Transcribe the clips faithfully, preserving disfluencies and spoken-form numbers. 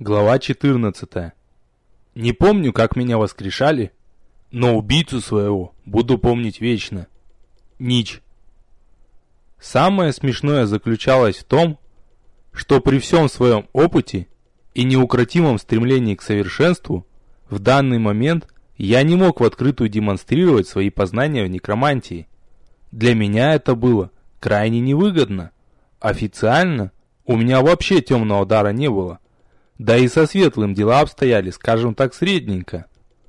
Глава четырнадцатая. Не помню, как меня воскрешали, но убийцу своего буду помнить вечно. Нич. Самое смешное заключалось в том, что при всем своем опыте и неукротимом стремлении к совершенству, в данный момент я не мог в открытую демонстрировать свои познания в некромантии. Для меня это было крайне невыгодно. Официально у меня вообще темного дара не было. Да и со светлым дела обстояли, скажем так, средненько.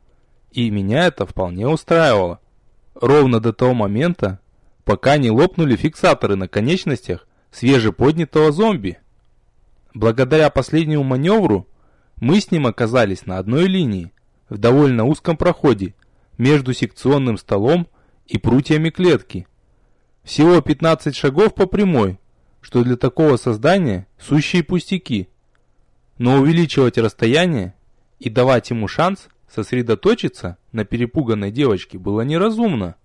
И меня это вполне устраивало. Ровно до того момента, пока не лопнули фиксаторы на конечностях свежеподнятого зомби. Благодаря последнему маневру мы с ним оказались на одной линии, в довольно узком проходе, между секционным столом и прутьями клетки. Всего пятнадцать шагов по прямой, что для такого создания сущие пустяки. Но увеличивать расстояние и давать ему шанс сосредоточиться на перепуганной девочке было неразумно.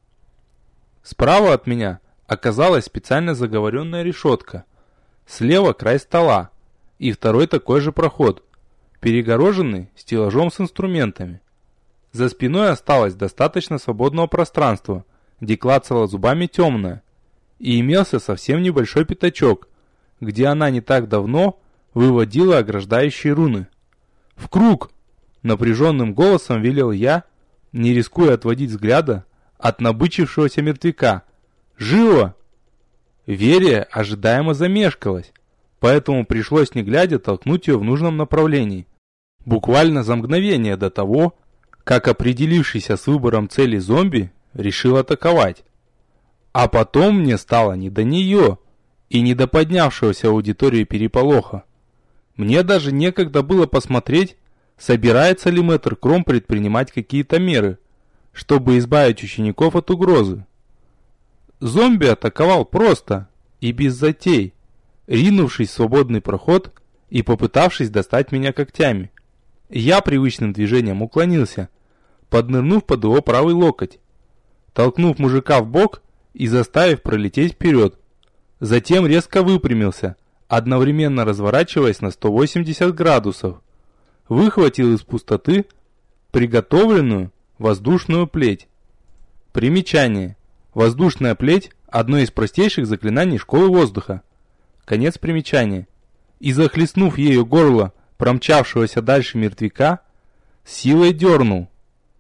Справа от меня оказалась специально заговоренная решетка. Слева край стола и второй такой же проход, перегороженный стеллажом с инструментами. За спиной осталось достаточно свободного пространства, где клацала зубами темная, и имелся совсем небольшой пятачок, где она не так давно выводила ограждающие руны. «В круг!» — напряженным голосом велел я, не рискуя отводить взгляда от набычившегося мертвяка. «Живо!» Верия ожидаемо замешкалась, поэтому пришлось не глядя толкнуть ее в нужном направлении. Буквально за мгновение до того, как определившийся с выбором цели зомби решил атаковать. А потом мне стало не до нее и не до поднявшегося в аудитории переполоха. Мне даже некогда было посмотреть, собирается ли мэтр Кром предпринимать какие-то меры, чтобы избавить учеников от угрозы. Зомби атаковал просто и без затей, ринувшись в свободный проход и попытавшись достать меня когтями. Я привычным движением уклонился, поднырнув под его правый локоть, толкнув мужика в бок и заставив пролететь вперед. Затем резко выпрямился, одновременно разворачиваясь на сто восемьдесят градусов, выхватил из пустоты приготовленную воздушную плеть. Примечание. Воздушная плеть – одно из простейших заклинаний школы воздуха. Конец примечания. И захлестнув ею горло промчавшегося дальше мертвяка, силой дернул.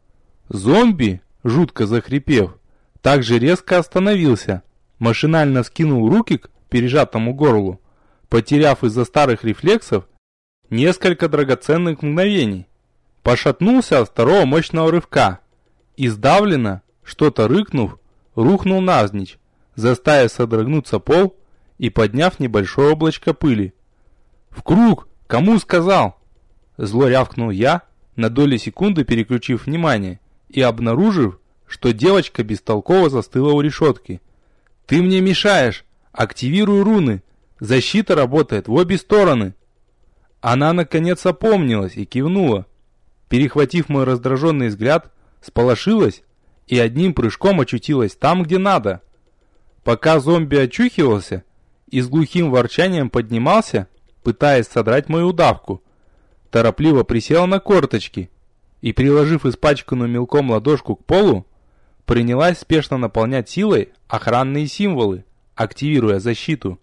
Зомби, жутко захрипев, также резко остановился, машинально скинул руки к пережатому горлу, потеряв из-за старых рефлексов несколько драгоценных мгновений, пошатнулся от второго мощного рывка и сдавленно, что-то рыкнув, рухнул навзничь, заставив содрогнуться пол и подняв небольшое облачко пыли. «В круг! Кому сказал?» Зло рявкнул я, на доли секунды переключив внимание и обнаружив, что девочка бестолково застыла у решетки. «Ты мне мешаешь! Активируй руны! Защита работает в обе стороны!» Она наконец опомнилась и кивнула. Перехватив мой раздраженный взгляд, сполошилась и одним прыжком очутилась там, где надо. Пока зомби очухивался и с глухим ворчанием поднимался, пытаясь содрать мою удавку, торопливо присела на корточки и, приложив испачканную мелком ладошку к полу, принялась спешно наполнять силой охранные символы, активируя защиту.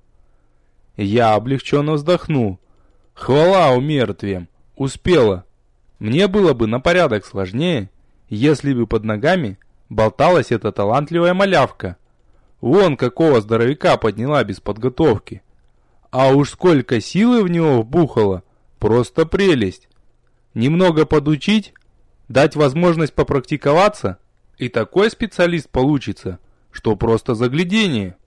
Я облегченно вздохнул. Хвала умертвиям, успела. Мне было бы на порядок сложнее, если бы под ногами болталась эта талантливая малявка. Вон какого здоровяка подняла без подготовки. А уж сколько силы в него вбухало, просто прелесть. Немного подучить, дать возможность попрактиковаться, и такой специалист получится, что просто заглядение.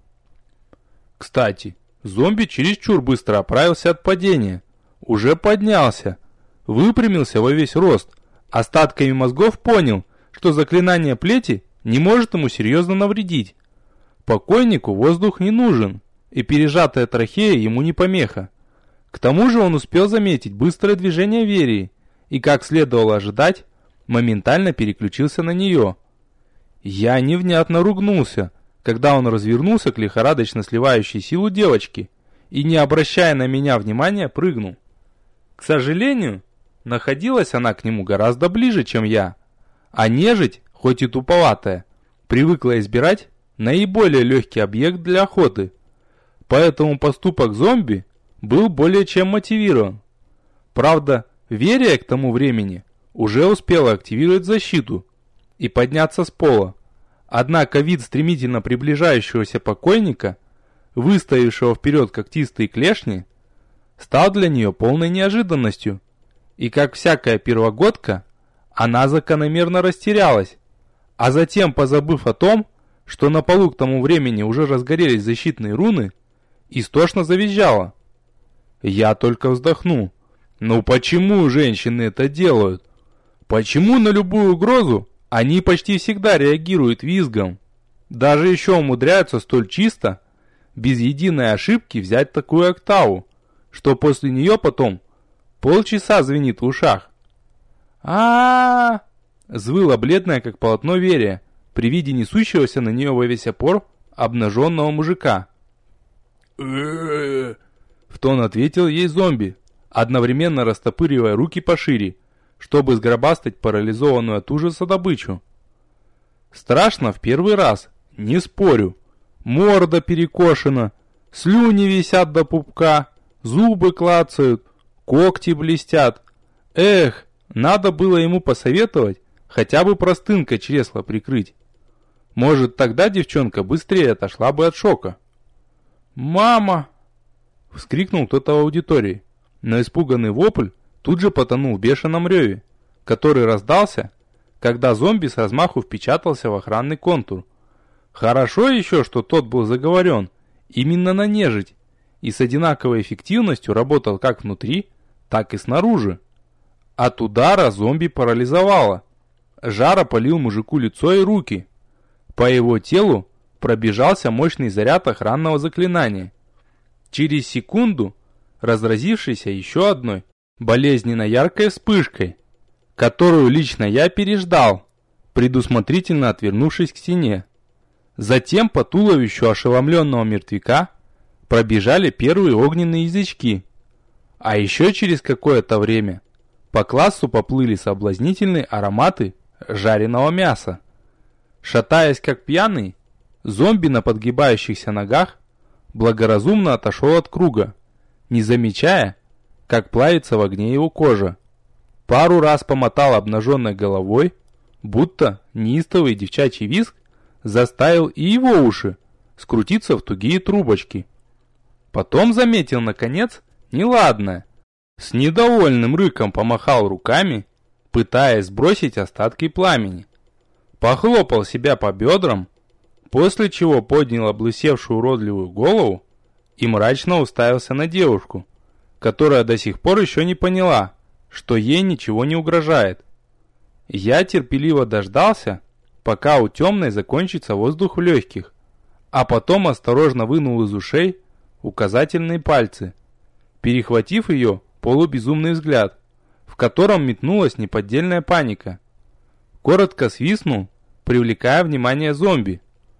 Кстати, зомби чересчур быстро оправился от падения. Уже поднялся, выпрямился во весь рост, остатками мозгов понял, что заклинание плети не может ему серьезно навредить. Покойнику воздух не нужен, и пережатая трахея ему не помеха. К тому же он успел заметить быстрое движение Верии, и, как следовало ожидать, моментально переключился на нее. Я невнятно ругнулся, когда он развернулся к лихорадочно сливающей силу девочки и, не обращая на меня внимания, прыгнул. К сожалению, находилась она к нему гораздо ближе, чем я, а нежить, хоть и туповатая, привыкла избирать наиболее легкий объект для охоты, поэтому поступок зомби был более чем мотивирован. Правда, Верия к тому времени уже успела активировать защиту и подняться с пола, однако вид стремительно приближающегося покойника, выставившего вперед когтистые клешни, стал для нее полной неожиданностью, и как всякая первогодка, она закономерно растерялась, а затем, позабыв о том, что на полу к тому времени уже разгорелись защитные руны, истошно завизжала. Я только вздохнул. Ну почему женщины это делают? Почему на любую угрозу они почти всегда реагируют визгом? Даже еще умудряются столь чисто, без единой ошибки взять такую октаву, что после нее потом полчаса звенит в ушах. а а Взвыла бледная, как полотно Верия, при виде несущегося на нее во весь опор обнаженного мужика. В тон ответил ей зомби, одновременно растопыривая руки пошире, чтобы сгробастать парализованную от ужаса добычу. Страшно в первый раз, не спорю. Морда перекошена, слюни висят до пупка, зубы клацают, когти блестят. Эх, надо было ему посоветовать хотя бы простынкой чресла прикрыть. Может, тогда девчонка быстрее отошла бы от шока. «Мама!» — вскрикнул кто-то в аудитории, но испуганный вопль тут же потонул в бешеном реве, который раздался, когда зомби с размаху впечатался в охранный контур. Хорошо еще, что тот был заговорен именно на нежить и с одинаковой эффективностью работал как внутри, так и снаружи. От удара зомби парализовало. Жар опалил мужику лицо и руки. По его телу пробежался мощный заряд охранного заклинания. Через секунду разразившийся еще одной болезненно яркой вспышкой, которую лично я переждал, предусмотрительно отвернувшись к стене. Затем по туловищу ошеломленного мертвяка пробежали первые огненные язычки, а еще через какое-то время по классу поплыли соблазнительные ароматы жареного мяса. Шатаясь как пьяный, зомби на подгибающихся ногах благоразумно отошел от круга, не замечая, как плавится в огне его кожа. Пару раз помотал обнаженной головой, будто неистовый девчачий визг заставил и его уши скрутиться в тугие трубочки. Потом заметил, наконец, неладное. С недовольным рыком помахал руками, пытаясь сбросить остатки пламени. Похлопал себя по бедрам, после чего поднял облысевшую уродливую голову и мрачно уставился на девушку, которая до сих пор еще не поняла, что ей ничего не угрожает. Я терпеливо дождался, пока у темной закончится воздух в легких, а потом осторожно вынул из ушей указательные пальцы, перехватив ее полубезумный взгляд, в котором метнулась неподдельная паника. Коротко свистнул, привлекая внимание зомби.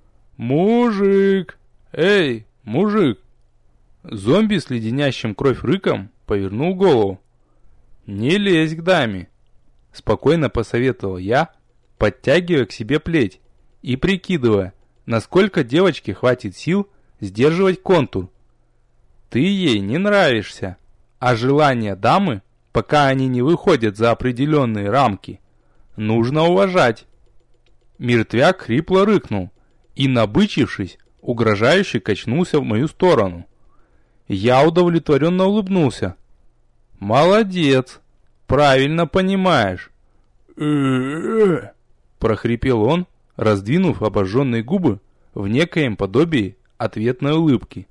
«Мужик! Эй, мужик!» Зомби с леденящим кровь рыком повернул голову. «Не лезь к даме!» Спокойно посоветовал я, подтягивая к себе плеть и прикидывая, насколько девочке хватит сил сдерживать контур. «Ты ей не нравишься, а желания дамы, пока они не выходят за определенные рамки, нужно уважать». Мертвяк хрипло рыкнул и, набычившись, угрожающе качнулся в мою сторону. Я удовлетворенно улыбнулся. «Молодец, правильно понимаешь». Прохрипел он, раздвинув обожженные губы в некоем подобии ответной улыбки.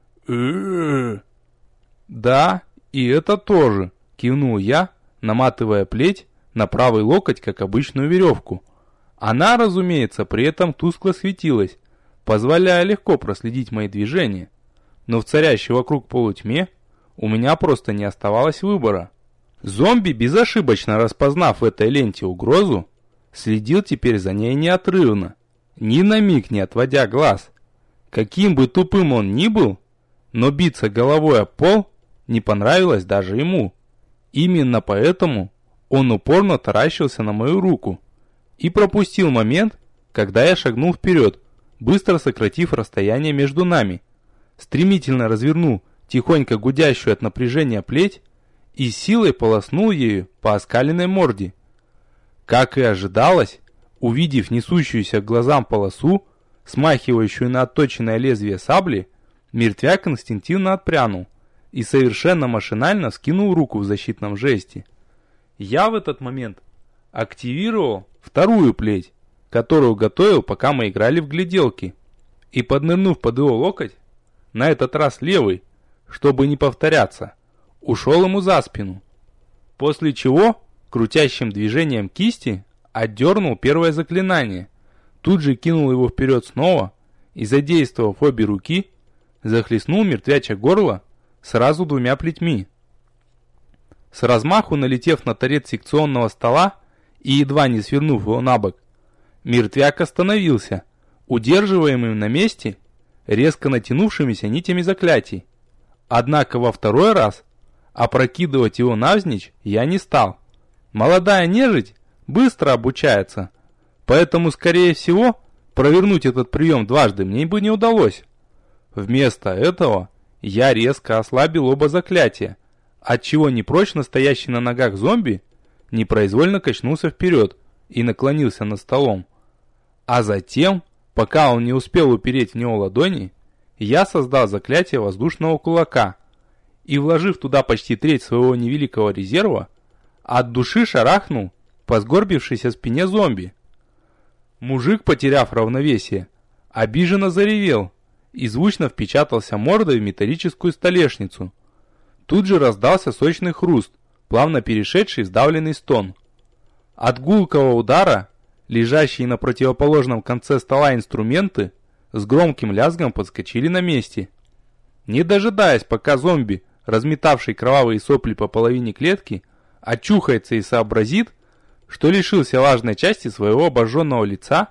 «Да, и это тоже», — кивнул я, наматывая плеть на правый локоть, как обычную веревку. Она, разумеется, при этом тускло светилась, позволяя легко проследить мои движения. Но в царящей вокруг полутьме у меня просто не оставалось выбора. Зомби, безошибочно распознав в этой ленте угрозу, следил теперь за ней неотрывно, ни на миг не отводя глаз. Каким бы тупым он ни был, но биться головой об пол не понравилось даже ему. Именно поэтому он упорно таращился на мою руку и пропустил момент, когда я шагнул вперед, быстро сократив расстояние между нами, стремительно развернул тихонько гудящую от напряжения плеть и силой полоснул ею по оскаленной морде. Как и ожидалось, увидев несущуюся к глазам полосу, смахивающую на отточенное лезвие сабли, мертвяк инстинктивно отпрянул и совершенно машинально скинул руку в защитном жесте. Я в этот момент активировал вторую плеть, которую готовил, пока мы играли в гляделки, и, поднырнув под его локоть, на этот раз левый, чтобы не повторяться, ушел ему за спину, после чего крутящим движением кисти отдернул первое заклинание, тут же кинул его вперед снова и, задействовав обе руки, захлестнул мертвячье горло сразу двумя плетьми. С размаху налетев на торец секционного стола и едва не свернув его на бок, мертвяк остановился, удерживаемым на месте резко натянувшимися нитями заклятий. Однако во второй раз опрокидывать его навзничь я не стал. Молодая нежить быстро обучается, поэтому, скорее всего, провернуть этот прием дважды мне бы не удалось. Вместо этого я резко ослабил оба заклятия, отчего непрочно стоящий на ногах зомби непроизвольно качнулся вперед и наклонился над столом. А затем, пока он не успел упереть в него ладони, я создал заклятие воздушного кулака и, вложив туда почти треть своего невеликого резерва, от души шарахнул по сгорбившейся спине зомби. Мужик, потеряв равновесие, обиженно заревел и звучно впечатался мордой в металлическую столешницу. Тут же раздался сочный хруст, плавно перешедший в сдавленный стон. От гулкого удара лежащие на противоположном конце стола инструменты с громким лязгом подскочили на месте. Не дожидаясь, пока зомби, разметавший кровавые сопли по половине клетки, очухается и сообразит, что лишился важной части своего обожженного лица,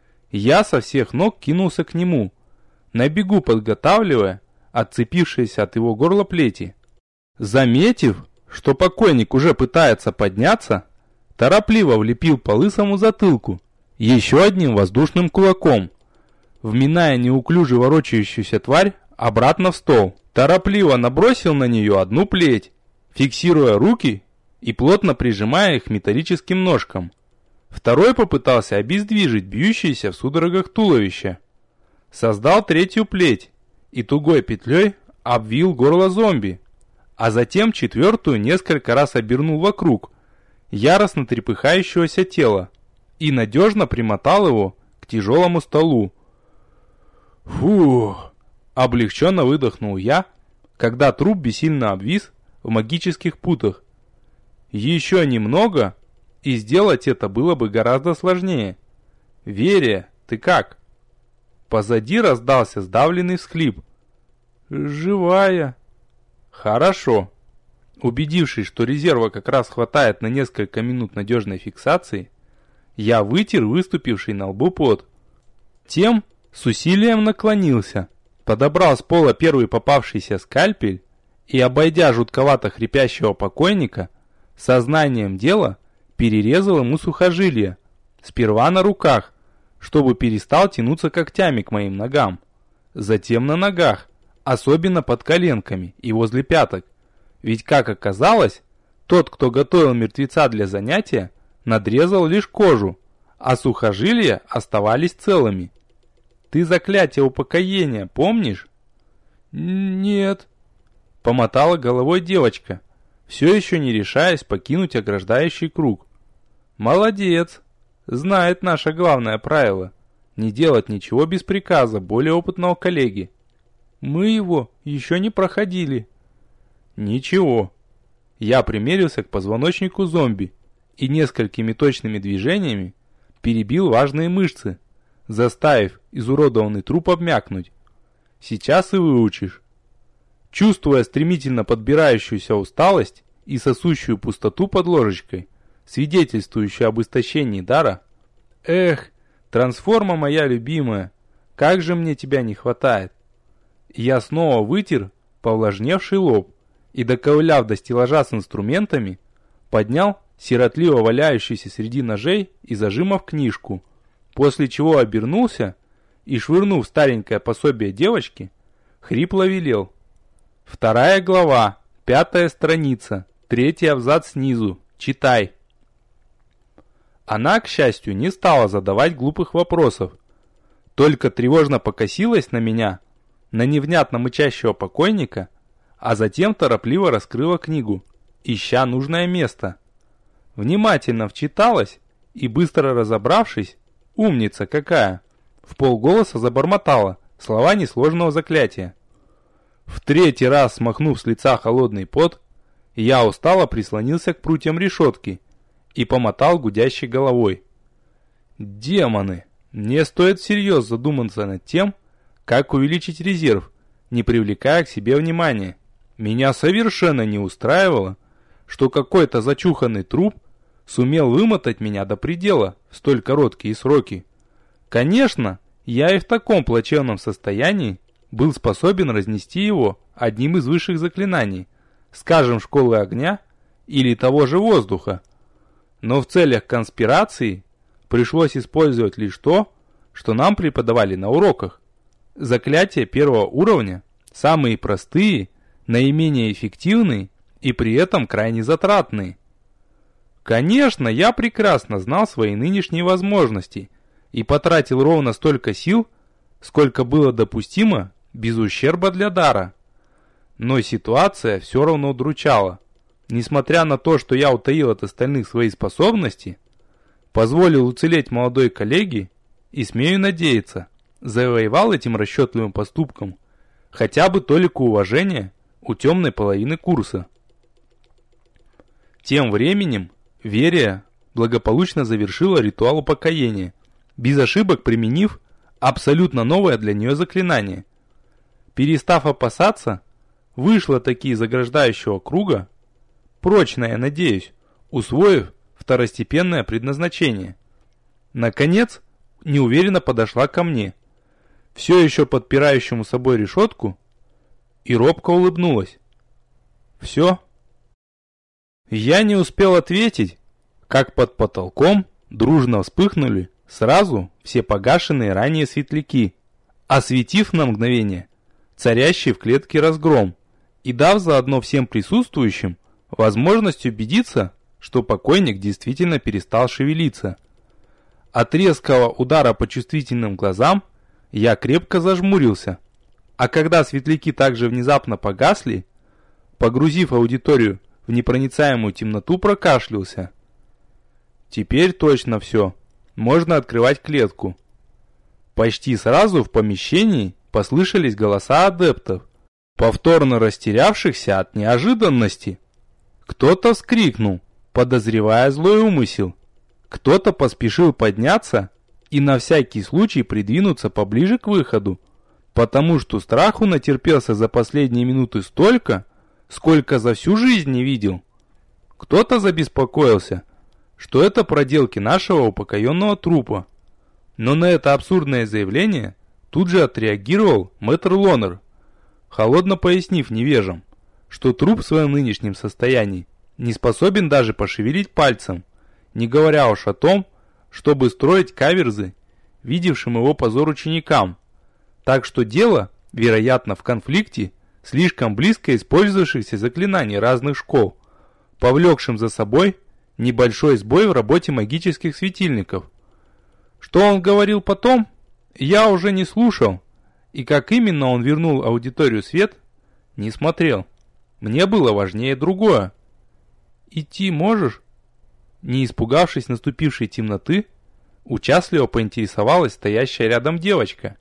я со всех ног кинулся к нему, на бегу подготавливая отцепившиеся от его горла плети. Заметив, что покойник уже пытается подняться, торопливо влепил по лысому затылку еще одним воздушным кулаком, вминая неуклюже ворочающуюся тварь обратно в стол. Торопливо набросил на нее одну плеть, фиксируя руки и плотно прижимая их металлическим ножком. Второй попытался обездвижить бьющееся в судорогах туловище. Создал третью плеть и тугой петлей обвил горло зомби, а затем четвертую несколько раз обернул вокруг яростно трепыхающегося тела и надежно примотал его к тяжелому столу. Фух! Облегченно выдохнул я, когда труп бессильно обвис в магических путах. Еще немного, и сделать это было бы гораздо сложнее. Верия, ты как? Позади раздался сдавленный всхлип. Живая. Хорошо. Убедившись, что резерва как раз хватает на несколько минут надежной фиксации, я вытер выступивший на лбу пот. Тем с усилием наклонился, подобрал с пола первый попавшийся скальпель и, обойдя жутковато хрипящего покойника, сознанием дела перерезал ему сухожилие, сперва на руках, чтобы перестал тянуться когтями к моим ногам, затем на ногах, особенно под коленками и возле пяток, ведь, как оказалось, тот, кто готовил мертвеца для занятия, надрезал лишь кожу, а сухожилия оставались целыми. Ты заклятие упокоения помнишь? Нет, помотала головой девочка, все еще не решаясь покинуть ограждающий круг. Молодец, знает наше главное правило – не делать ничего без приказа более опытного коллеги. Мы его еще не проходили. Ничего. Я примерился к позвоночнику зомби и несколькими точными движениями перебил важные мышцы, заставив изуродованный труп обмякнуть. Сейчас и выучишь. Чувствуя стремительно подбирающуюся усталость и сосущую пустоту под ложечкой, свидетельствующую об истощении дара, «Эх, трансформа моя любимая, как же мне тебя не хватает!» Я снова вытер повлажневший лоб и, доковыляв до стеллажа с инструментами, поднял сиротливо валяющуюся среди ножей и зажимов книжку, после чего обернулся и, швырнув старенькое пособие девочки, хрипло велел: «Вторая глава, пятая страница, третий абзац снизу, читай». Она, к счастью, не стала задавать глупых вопросов, только тревожно покосилась на меня, на невнятно мычащего покойника, а затем торопливо раскрыла книгу, ища нужное место. Внимательно вчиталась и, быстро разобравшись, умница какая, вполголоса забормотала слова несложного заклятия. В третий раз, смахнув с лица холодный пот, я устало прислонился к прутьям решетки и помотал гудящей головой. Демоны! Мне стоит всерьез задуматься над тем, как увеличить резерв, не привлекая к себе внимания. Меня совершенно не устраивало, что какой-то зачуханный труп сумел вымотать меня до предела в столь короткие сроки. Конечно, я и в таком плачевном состоянии был способен разнести его одним из высших заклинаний, скажем, школы огня или того же воздуха. Но в целях конспирации пришлось использовать лишь то, что нам преподавали на уроках. Заклятия первого уровня самые простые, наименее эффективные и при этом крайне затратные. Конечно, я прекрасно знал свои нынешние возможности и потратил ровно столько сил, сколько было допустимо без ущерба для дара. Но ситуация все равно удручала. Несмотря на то, что я утаил от остальных свои способности, позволил уцелеть молодой коллеге и, смею надеяться, завоевал этим расчетливым поступком хотя бы толику уважения у темной половины курса. Тем временем Верия благополучно завершила ритуал упокоения, без ошибок применив абсолютно новое для нее заклинание. Перестав опасаться, вышла таки из ограждающего круга, прочно, я надеюсь, усвоив второстепенное предназначение. Наконец, неуверенно подошла ко мне, все еще подпирающему собой решетку, и робко улыбнулась. «Все?» Я не успел ответить, как под потолком дружно вспыхнули сразу все погашенные ранее светляки, осветив на мгновение царящий в клетке разгром и дав заодно всем присутствующим возможность убедиться, что покойник действительно перестал шевелиться. От резкого удара по чувствительным глазам я крепко зажмурился, а когда светляки также внезапно погасли, погрузив аудиторию в непроницаемую темноту, прокашлялся. Теперь точно все, можно открывать клетку. Почти сразу в помещении послышались голоса адептов, повторно растерявшихся от неожиданности. Кто-то вскрикнул, подозревая злой умысел. Кто-то поспешил подняться и на всякий случай придвинуться поближе к выходу, потому что страху натерпелся за последние минуты столько, сколько за всю жизнь не видел. Кто-то забеспокоился, что это проделки нашего упокоенного трупа. Но на это абсурдное заявление тут же отреагировал мэтр Лонер, холодно пояснив невежам, что труп в своем нынешнем состоянии не способен даже пошевелить пальцем, не говоря уж о том, чтобы строить каверзы видевшим его позор ученикам. Так что дело, вероятно, в конфликте слишком близко использовавшихся заклинаний разных школ, повлекшим за собой небольшой сбой в работе магических светильников. Что он говорил потом, я уже не слушал, и как именно он вернул аудиторию свет, не смотрел. Мне было важнее другое. «Идти можешь?» Не испугавшись наступившей темноты, участливо поинтересовалась стоящая рядом девочка.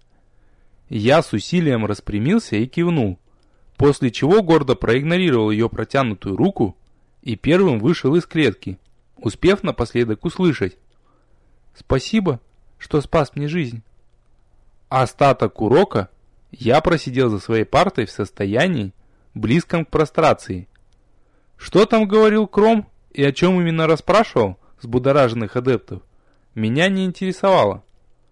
Я с усилием распрямился и кивнул, после чего гордо проигнорировал ее протянутую руку и первым вышел из клетки, успев напоследок услышать: «Спасибо, что спас мне жизнь». Остаток урока я просидел за своей партой в состоянии, близком к прострации. Что там говорил Кром и о чем именно расспрашивал взбудораженных адептов, меня не интересовало.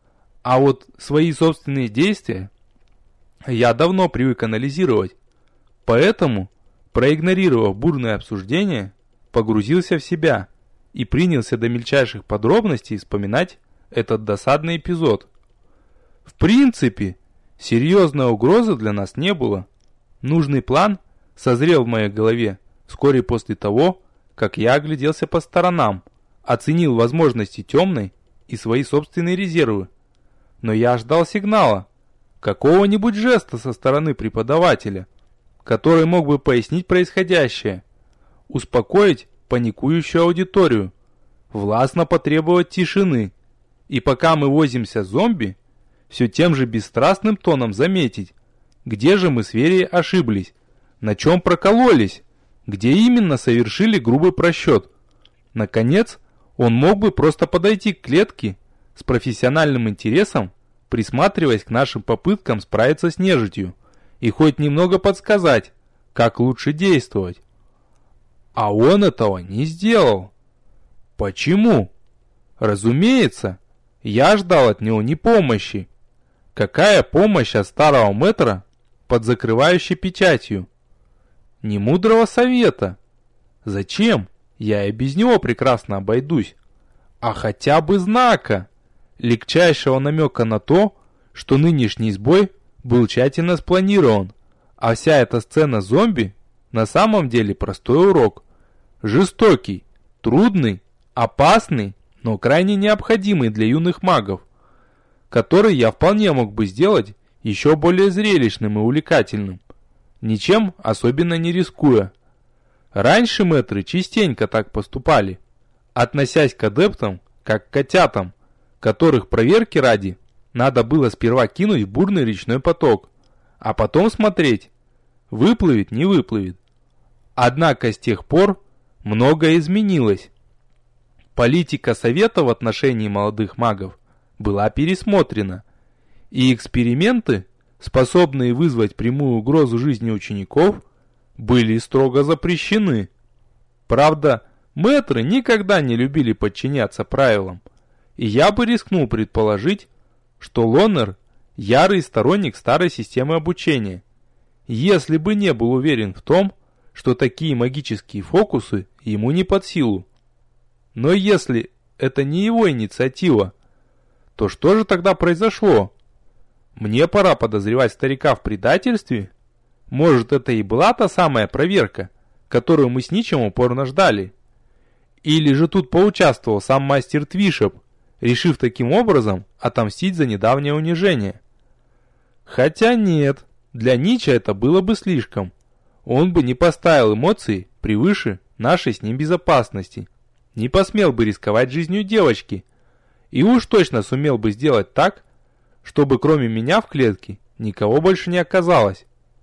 А вот свои собственные действия я давно привык анализировать, поэтому проигнорировав бурное обсуждение, погрузился в себя и принялся до мельчайших подробностей вспоминать этот досадный эпизод. В принципе, серьезной угрозы для нас не было. Нужный план созрел в моей голове вскоре после того, как я огляделся по сторонам, оценил возможности темной и свои собственные резервы. Но я ждал сигнала, какого-нибудь жеста со стороны преподавателя, который мог бы пояснить происходящее, успокоить паникующую аудиторию, властно потребовать тишины, и пока мы возимся с зомби, все тем же бесстрастным тоном заметить, где же мы с Верей ошиблись, на чем прокололись, где именно совершили грубый просчет. Наконец, он мог бы просто подойти к клетке с профессиональным интересом, присматриваясь к нашим попыткам справиться с нежитью и хоть немного подсказать, как лучше действовать. А он этого не сделал. Почему? Разумеется, я ждал от него не помощи. Какая помощь от старого мэтра под закрывающей печатью? Ни мудрого совета. Зачем? Я и без него прекрасно обойдусь. А хотя бы знака, легчайшего намека на то, что нынешний сбой был тщательно спланирован, а вся эта сцена зомби на самом деле простой урок. Жестокий, трудный, опасный, но крайне необходимый для юных магов, который я вполне мог бы сделать еще более зрелищным и увлекательным, ничем особенно не рискуя. Раньше мэтры частенько так поступали, относясь к адептам как к котятам, которых проверки ради надо было сперва кинуть в бурный речной поток, а потом смотреть, выплывет, не выплывет. Однако с тех пор многое изменилось. Политика совета в отношении молодых магов была пересмотрена, и эксперименты, способные вызвать прямую угрозу жизни учеников, были строго запрещены. Правда, мэтры никогда не любили подчиняться правилам, и я бы рискнул предположить, что Лоннер – ярый сторонник старой системы обучения, если бы не был уверен в том, что такие магические фокусы ему не под силу. Но если это не его инициатива, то что же тогда произошло? Мне пора подозревать старика в предательстве? Может, это и была та самая проверка, которую мы с Ничем упорно ждали? Или же тут поучаствовал сам мастер Твишеп, решив таким образом отомстить за недавнее унижение? Хотя нет, для Нича это было бы слишком. Он бы не поставил эмоции превыше нашей с ним безопасности, не посмел бы рисковать жизнью девочки, и уж точно сумел бы сделать так, чтобы кроме меня в клетке никого больше не оказалось.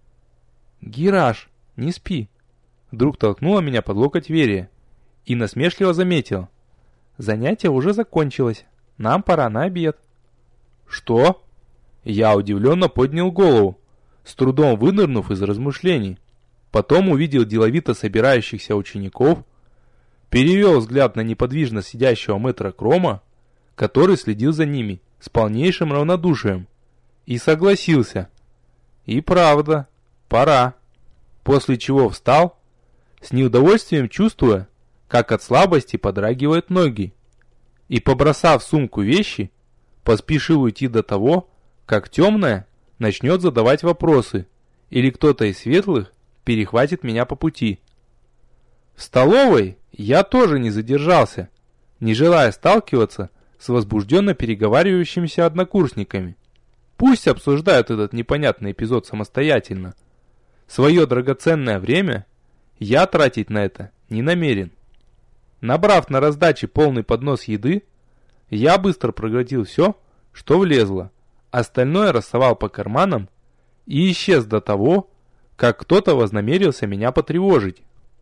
«Гираш, не спи!» Вдруг толкнула меня под локоть Верия и насмешливо заметила: «Занятие уже закончилось, нам пора на обед». «Что?» Я удивленно поднял голову, с трудом вынырнув из размышлений. Потом увидел деловито собирающихся учеников, перевел взгляд на неподвижно сидящего мэтра Крома, который следил за ними с полнейшим равнодушием, и согласился. И правда, пора. После чего встал, с неудовольствием чувствуя, как от слабости подрагивают ноги, и, побросав в сумку вещи, поспешил уйти до того, как темная начнет задавать вопросы, или кто-то из светлых перехватит меня по пути. В столовой я тоже не задержался, не желая сталкиваться с возбужденно переговаривающимися однокурсниками. Пусть обсуждают этот непонятный эпизод самостоятельно. Свое драгоценное время я тратить на это не намерен. Набрав на раздаче полный поднос еды, я быстро проглотил все, что влезло, остальное рассовал по карманам и исчез до того, как кто-то вознамерился меня потревожить.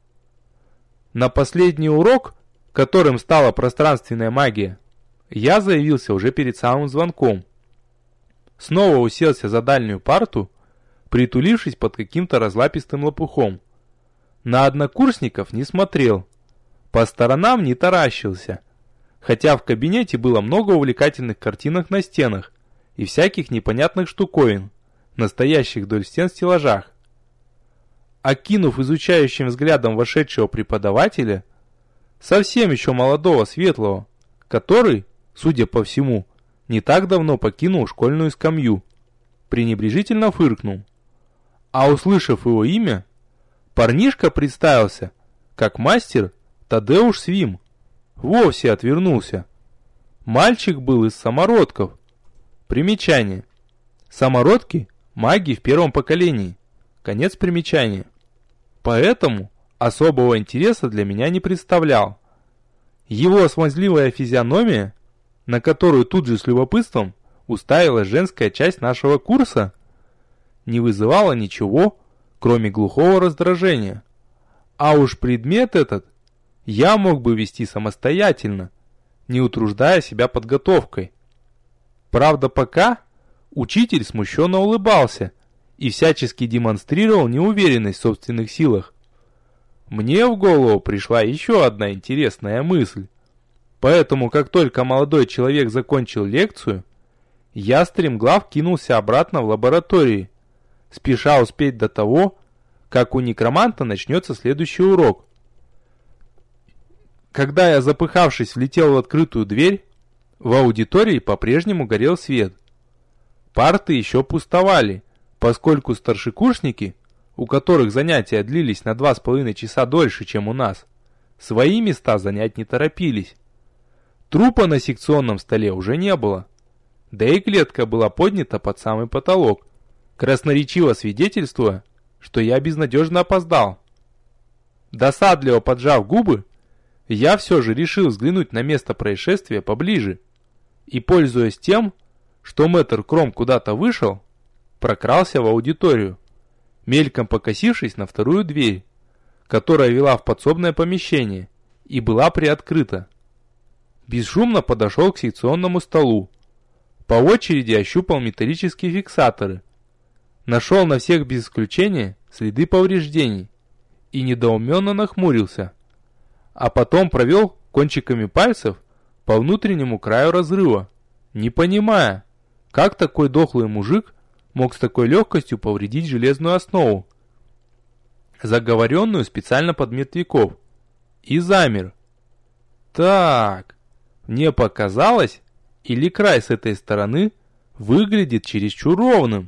На последний урок, которым стала пространственная магия, я заявился уже перед самым звонком. Снова уселся за дальнюю парту, притулившись под каким-то разлапистым лопухом. На однокурсников не смотрел, по сторонам не таращился, хотя в кабинете было много увлекательных картинок на стенах и всяких непонятных штуковин, настоящих вдоль стен стеллажах. окинув изучающим взглядом вошедшего преподавателя, совсем еще молодого светлого, который, судя по всему, не так давно покинул школьную скамью, пренебрежительно фыркнул. А услышав его имя, парнишка представился, как мастер Тадеуш Свим, вовсе отвернулся. Мальчик был из самородков. Примечание. Самородки – маги в первом поколении. Конец примечания. Поэтому особого интереса для меня не представлял. Его смазливая физиономия, на которую тут же с любопытством уставилась женская часть нашего курса, не вызывала ничего, кроме глухого раздражения. А уж предмет этот я мог бы вести самостоятельно, не утруждая себя подготовкой. Правда, пока учитель смущенно улыбался и всячески демонстрировал неуверенность в собственных силах. Мне в голову пришла еще одна интересная мысль. Поэтому, как только молодой человек закончил лекцию, я стремглав кинулся обратно в лабораторию, спеша успеть до того, как у некроманта начнется следующий урок. Когда я, запыхавшись, влетел в открытую дверь, в аудитории по-прежнему горел свет. Парты еще пустовали, поскольку старшекурсники, у которых занятия длились на два с половиной часа дольше, чем у нас, свои места занять не торопились. Трупа на секционном столе уже не было, да и клетка была поднята под самый потолок, красноречиво свидетельствуя, что я безнадежно опоздал. Досадливо поджав губы, я все же решил взглянуть на место происшествия поближе и, пользуясь тем, что мэтр Кром куда-то вышел, прокрался в аудиторию, мельком покосившись на вторую дверь, которая вела в подсобное помещение и была приоткрыта. Бесшумно подошел к секционному столу, по очереди ощупал металлические фиксаторы, нашел на всех без исключения следы повреждений и недоуменно нахмурился, а потом провел кончиками пальцев по внутреннему краю разрыва, не понимая, как такой дохлый мужик мог с такой легкостью повредить железную основу, заговоренную специально под мертвяков, и замер. Так, мне показалось, или край с этой стороны выглядит чересчур ровным.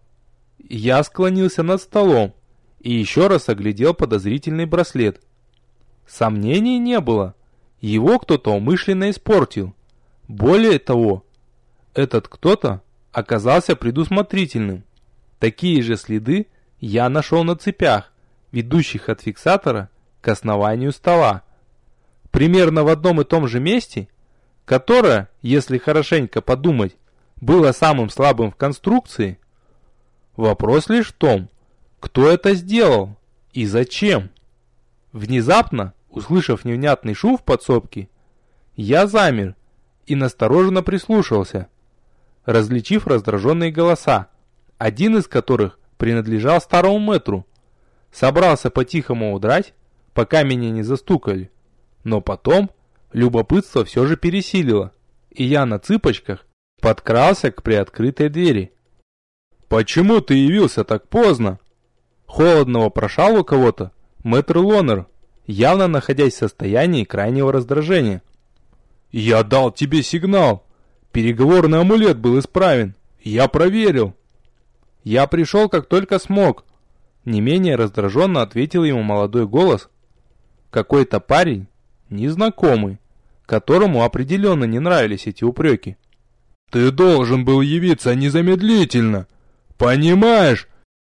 Я склонился над столом и еще раз оглядел подозрительный браслет. Сомнений не было, его кто-то умышленно испортил. Более того, этот кто-то оказался предусмотрительным. Такие же следы я нашел на цепях, ведущих от фиксатора к основанию стола. Примерно в одном и том же месте, которое, если хорошенько подумать, было самым слабым в конструкции. Вопрос лишь в том, кто это сделал и зачем. Внезапно, услышав невнятный шум в подсобке, я замер и настороженно прислушался, различив раздраженные голоса, один из которых принадлежал старому мэтру. Собрался по-тихому удрать, пока меня не застукали, но потом любопытство все же пересилило, и я на цыпочках подкрался к приоткрытой двери. «Почему ты явился так поздно?» Холодно вопрошал у кого-то мэтр Лонер, явно находясь в состоянии крайнего раздражения. «Я дал тебе сигнал. Переговорный амулет был исправен. Я проверил». «Я пришел, как только смог», — не менее раздраженно ответил ему молодой голос. Какой-то парень, незнакомый, которому определенно не нравились эти упреки. «Ты должен был явиться незамедлительно. Понимаешь?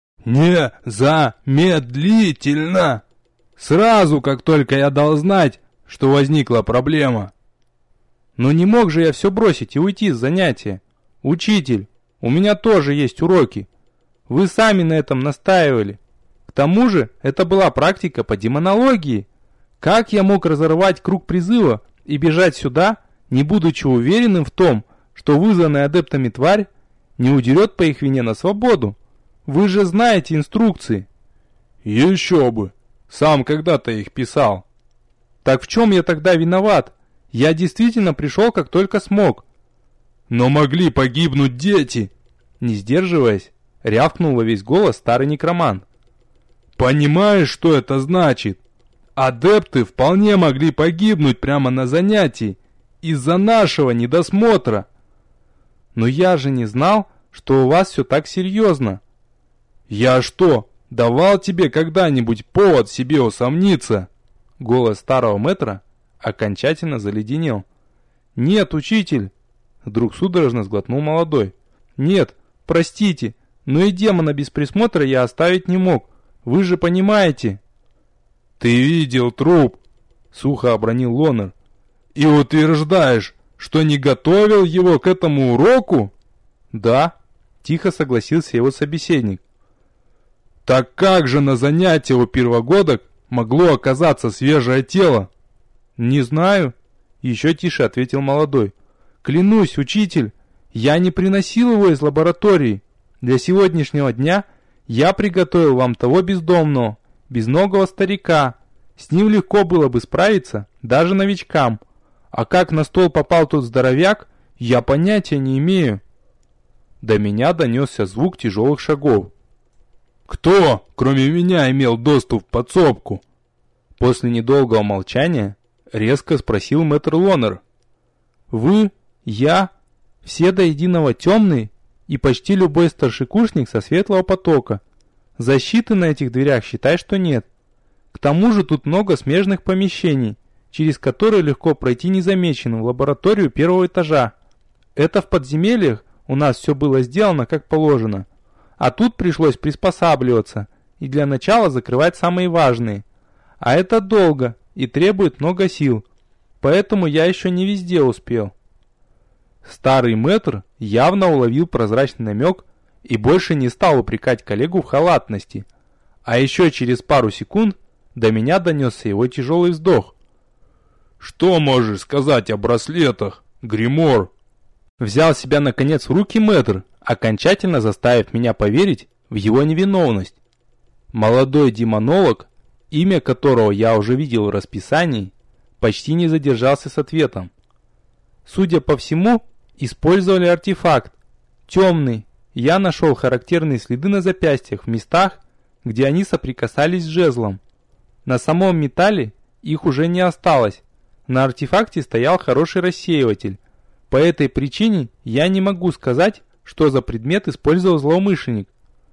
Незамедлительно! Сразу, как только я дал знать, что возникла проблема». «Но не мог же я все бросить и уйти с занятия. Учитель, у меня тоже есть уроки. Вы сами на этом настаивали. К тому же, это была практика по демонологии. Как я мог разорвать круг призыва и бежать сюда, не будучи уверенным в том, что вызванная адептами тварь не удерет по их вине на свободу? Вы же знаете инструкции». «Еще бы! Сам когда-то их писал». «Так в чем я тогда виноват? Я действительно пришел, как только смог». «Но могли погибнуть дети!» Не сдерживаясь, рявкнул во весь голос старый некромант. Понимаешь, что это значит? Адепты вполне могли погибнуть прямо на занятии из-за нашего недосмотра. Но я же не знал, что у вас все так серьезно. Я что, давал тебе когда-нибудь повод себе усомниться? Голос старого мэтра окончательно заледенел. Нет, учитель, вдруг судорожно сглотнул молодой. Нет, простите, но и демона без присмотра я оставить не мог. Вы же понимаете. Ты видел труп, сухо обронил Лонер. И утверждаешь, что не готовил его к этому уроку? Да, тихо согласился его собеседник. Так как же на занятии у первогодок могло оказаться свежее тело? Не знаю, еще тише ответил молодой. Клянусь, учитель, я не приносил его из лаборатории. Для сегодняшнего дня я приготовил вам того бездомного, безногого старика. С ним легко было бы справиться, даже новичкам. А как на стол попал тот здоровяк, я понятия не имею. До меня донесся звук тяжелых шагов. Кто, кроме меня, имел доступ в подсобку? После недолгого молчания резко спросил мэтр Лонер. Вы, я, все до единого темные и почти любой старшекурсник со светлого потока. Защиты на этих дверях считай, что нет. К тому же тут много смежных помещений, через которые легко пройти незамеченным в лабораторию первого этажа. Это в подземельях у нас все было сделано как положено. А тут пришлось приспосабливаться и для начала закрывать самые важные. А это долго и требует много сил, поэтому я еще не везде успел. Старый мэтр явно уловил прозрачный намек и больше не стал упрекать коллегу в халатности. А еще через пару секунд до меня донесся его тяжелый вздох. «Что можешь сказать о браслетах, Гримор?» Взял себя наконец в руки мэтр, окончательно заставив меня поверить в его невиновность. Молодой демонолог, имя которого я уже видел в расписании, почти не задержался с ответом. Судя по всему, использовали артефакт. Темный. Я нашел характерные следы на запястьях в местах, где они соприкасались с жезлом. На самом металле их уже не осталось. На артефакте стоял хороший рассеиватель. По этой причине я не могу сказать, что за предмет использовал злоумышленник.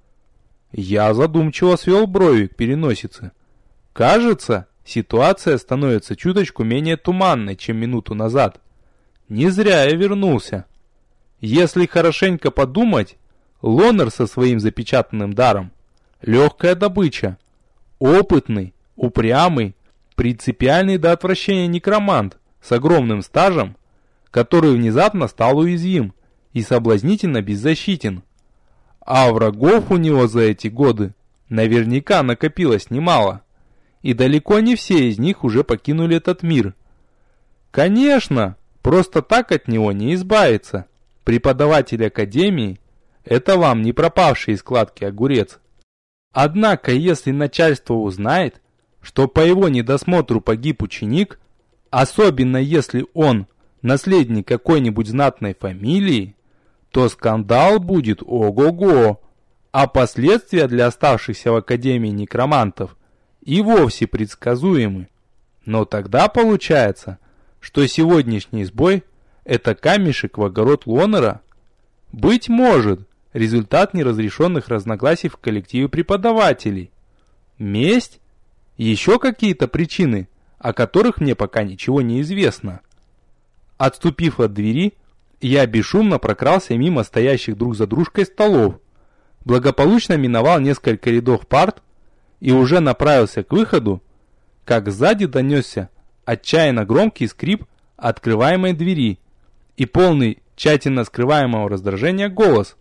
Я задумчиво свел брови к переносице. Кажется, ситуация становится чуточку менее туманной, чем минуту назад. Не зря я вернулся. Если хорошенько подумать, Лонер со своим запечатанным даром — легкая добыча. Опытный, упрямый, принципиальный до отвращения некромант с огромным стажем, который внезапно стал уязвим и соблазнительно беззащитен. А врагов у него за эти годы наверняка накопилось немало, и далеко не все из них уже покинули этот мир. Конечно, просто так от него не избавиться. Преподаватель академии — это вам не пропавший из складки огурец. Однако, если начальство узнает, что по его недосмотру погиб ученик, особенно если он наследник какой-нибудь знатной фамилии, то скандал будет ого-го, а последствия для оставшихся в Академии некромантов и вовсе предсказуемы. Но тогда получается, что сегодняшний сбой – это камешек в огород Лонера? Быть может, результат неразрешенных разногласий в коллективе преподавателей. Месть? Еще какие-то причины, о которых мне пока ничего не известно. Отступив от двери, я бесшумно прокрался мимо стоящих друг за дружкой столов, благополучно миновал несколько рядов парт и уже направился к выходу, как сзади донесся отчаянно громкий скрип открываемой двери и полный тщательно скрываемого раздражения голос.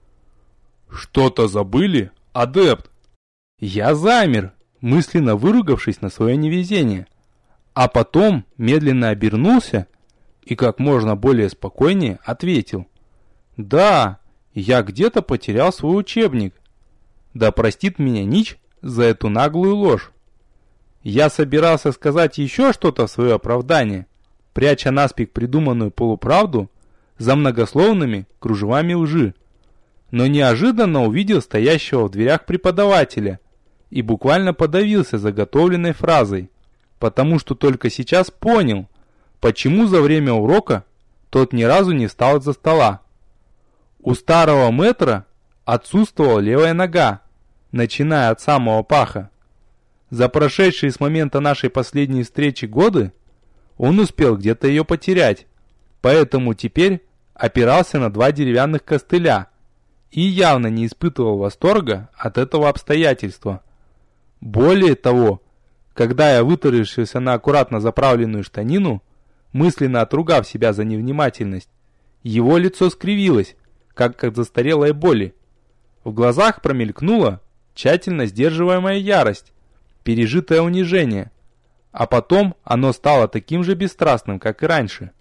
«Что-то забыли, адепт?» Я замер, мысленно выругавшись на свое невезение, а потом медленно обернулся и как можно более спокойнее ответил. «Да, я где-то потерял свой учебник. Да простит меня Нич за эту наглую ложь. Я собирался сказать еще что-то в свое оправдание, пряча наспех придуманную полуправду за многословными кружевами лжи, но неожиданно увидел стоящего в дверях преподавателя и буквально подавился заготовленной фразой, потому что только сейчас понял, почему за время урока тот ни разу не встал из-за стола. У старого мэтра отсутствовала левая нога, начиная от самого паха. За прошедшие с момента нашей последней встречи годы он успел где-то ее потерять, поэтому теперь опирался на два деревянных костыля и явно не испытывал восторга от этого обстоятельства. Более того, когда я вытаращился на аккуратно заправленную штанину, мысленно отругав себя за невнимательность, его лицо скривилось, как от застарелой боли. В глазах промелькнула тщательно сдерживаемая ярость, пережитое унижение, а потом оно стало таким же бесстрастным, как и раньше.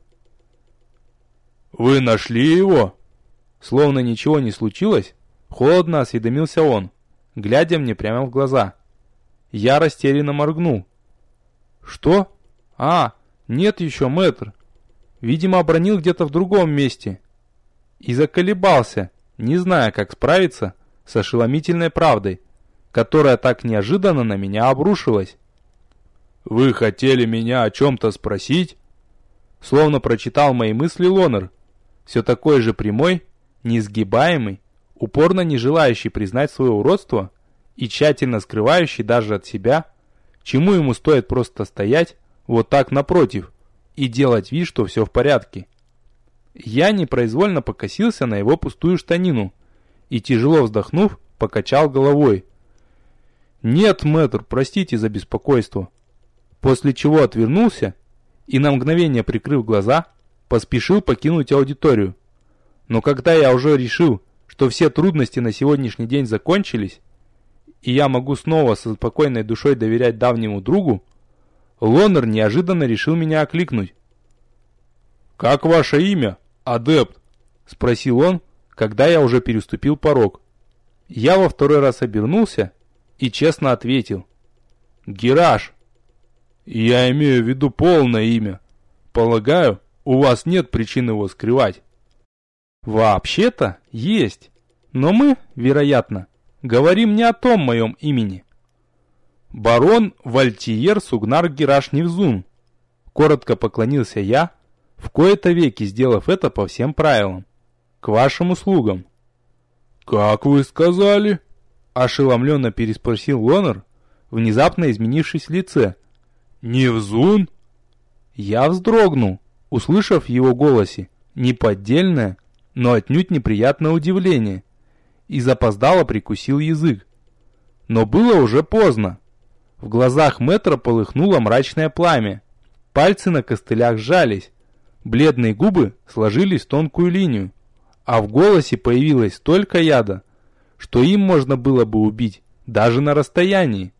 «Вы нашли его?» Словно ничего не случилось, холодно осведомился он, глядя мне прямо в глаза. Я растерянно моргнул. «Что? А, нет еще, мэтр. Видимо, обронил где-то в другом месте». И заколебался, не зная, как справиться с ошеломительной правдой, которая так неожиданно на меня обрушилась. «Вы хотели меня о чем-то спросить?» Словно прочитал мои мысли Лонер, все такой же прямой, неизгибаемый, упорно не желающий признать свое уродство и тщательно скрывающий даже от себя, чему ему стоит просто стоять вот так напротив и делать вид, что все в порядке. Я непроизвольно покосился на его пустую штанину и, тяжело вздохнув, покачал головой. «Нет, мэтр, простите за беспокойство». После чего отвернулся и, на мгновение прикрыв глаза, поспешил покинуть аудиторию. Но когда я уже решил, что все трудности на сегодняшний день закончились, и я могу снова со спокойной душой доверять давнему другу, Лонер неожиданно решил меня окликнуть. «Как ваше имя, адепт?» — спросил он, когда я уже переступил порог. Я во второй раз обернулся и честно ответил. «Гераш». «Я имею в виду полное имя. Полагаю, у вас нет причин его скрывать». «Вообще-то есть, но мы, вероятно, говорим не о том моем имени». «Барон Вальтиер Сугнар Гераш Невзун», — коротко поклонился я, в кои-то веки сделав это по всем правилам. «К вашим услугам». «Как вы сказали?» — ошеломленно переспросил Лонер, внезапно изменившись в лице. «Невзун?» Я вздрогнул, услышав в его голосе неподдельное, но отнюдь неприятное удивление, и запоздало прикусил язык. Но было уже поздно. В глазах мэтра полыхнуло мрачное пламя, пальцы на костылях сжались, бледные губы сложились в тонкую линию, а в голосе появилось столько яда, что им можно было бы убить даже на расстоянии.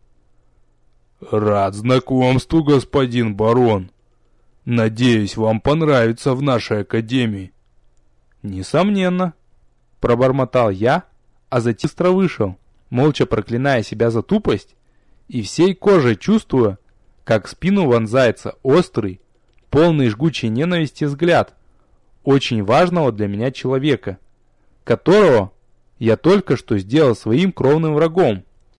«Рад знакомству, господин барон. Надеюсь, вам понравится в нашей академии». «Несомненно», — пробормотал я, а затем быстро вышел, молча проклиная себя за тупость и всей кожей чувствуя, как в спину вонзается острый, полный жгучей ненависти взгляд очень важного для меня человека, которого я только что сделал своим кровным врагом.